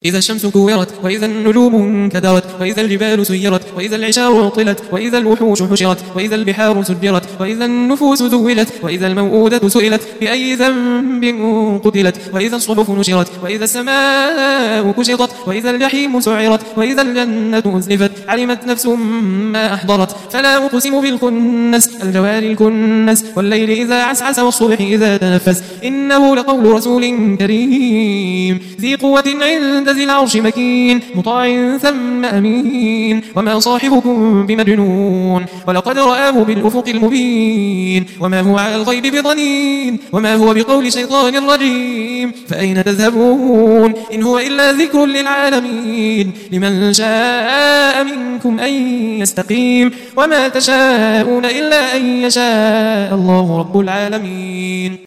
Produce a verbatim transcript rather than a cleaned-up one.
إذا الشمس كورت وإذا النجوم انكدرت وإذا الجبال سيرت وإذا العشار عطلت وإذا الوحوش حشرت وإذا البحار سجرت وإذا النفوس زوجت وإذا الموءودة سئلت بأي ذنب قتلت وإذا الصحف نشرت وإذا السماء كشطت وإذا الجحيم سعرت وإذا الجنة أزلفت علمت نفس ما أحضرت فلا أقسم بالخنس الجوار الكنس والليل إذا عسعس والصبح إذا تنفس إنه لقول رسول كريم ذي قوة عند ذي العرش مكين مطاع ثم أمين وما صاحبكم بمجنون ولقد رآه بالأفق المبين وما هو على الغيب بضنين وما هو بقول شيطان رجيم فأين تذهبون إن هو إلا ذكر للعالمين لمن شاء منكم أن يستقيم وما تشاءون إلا أن يشاء الله رب العالمين.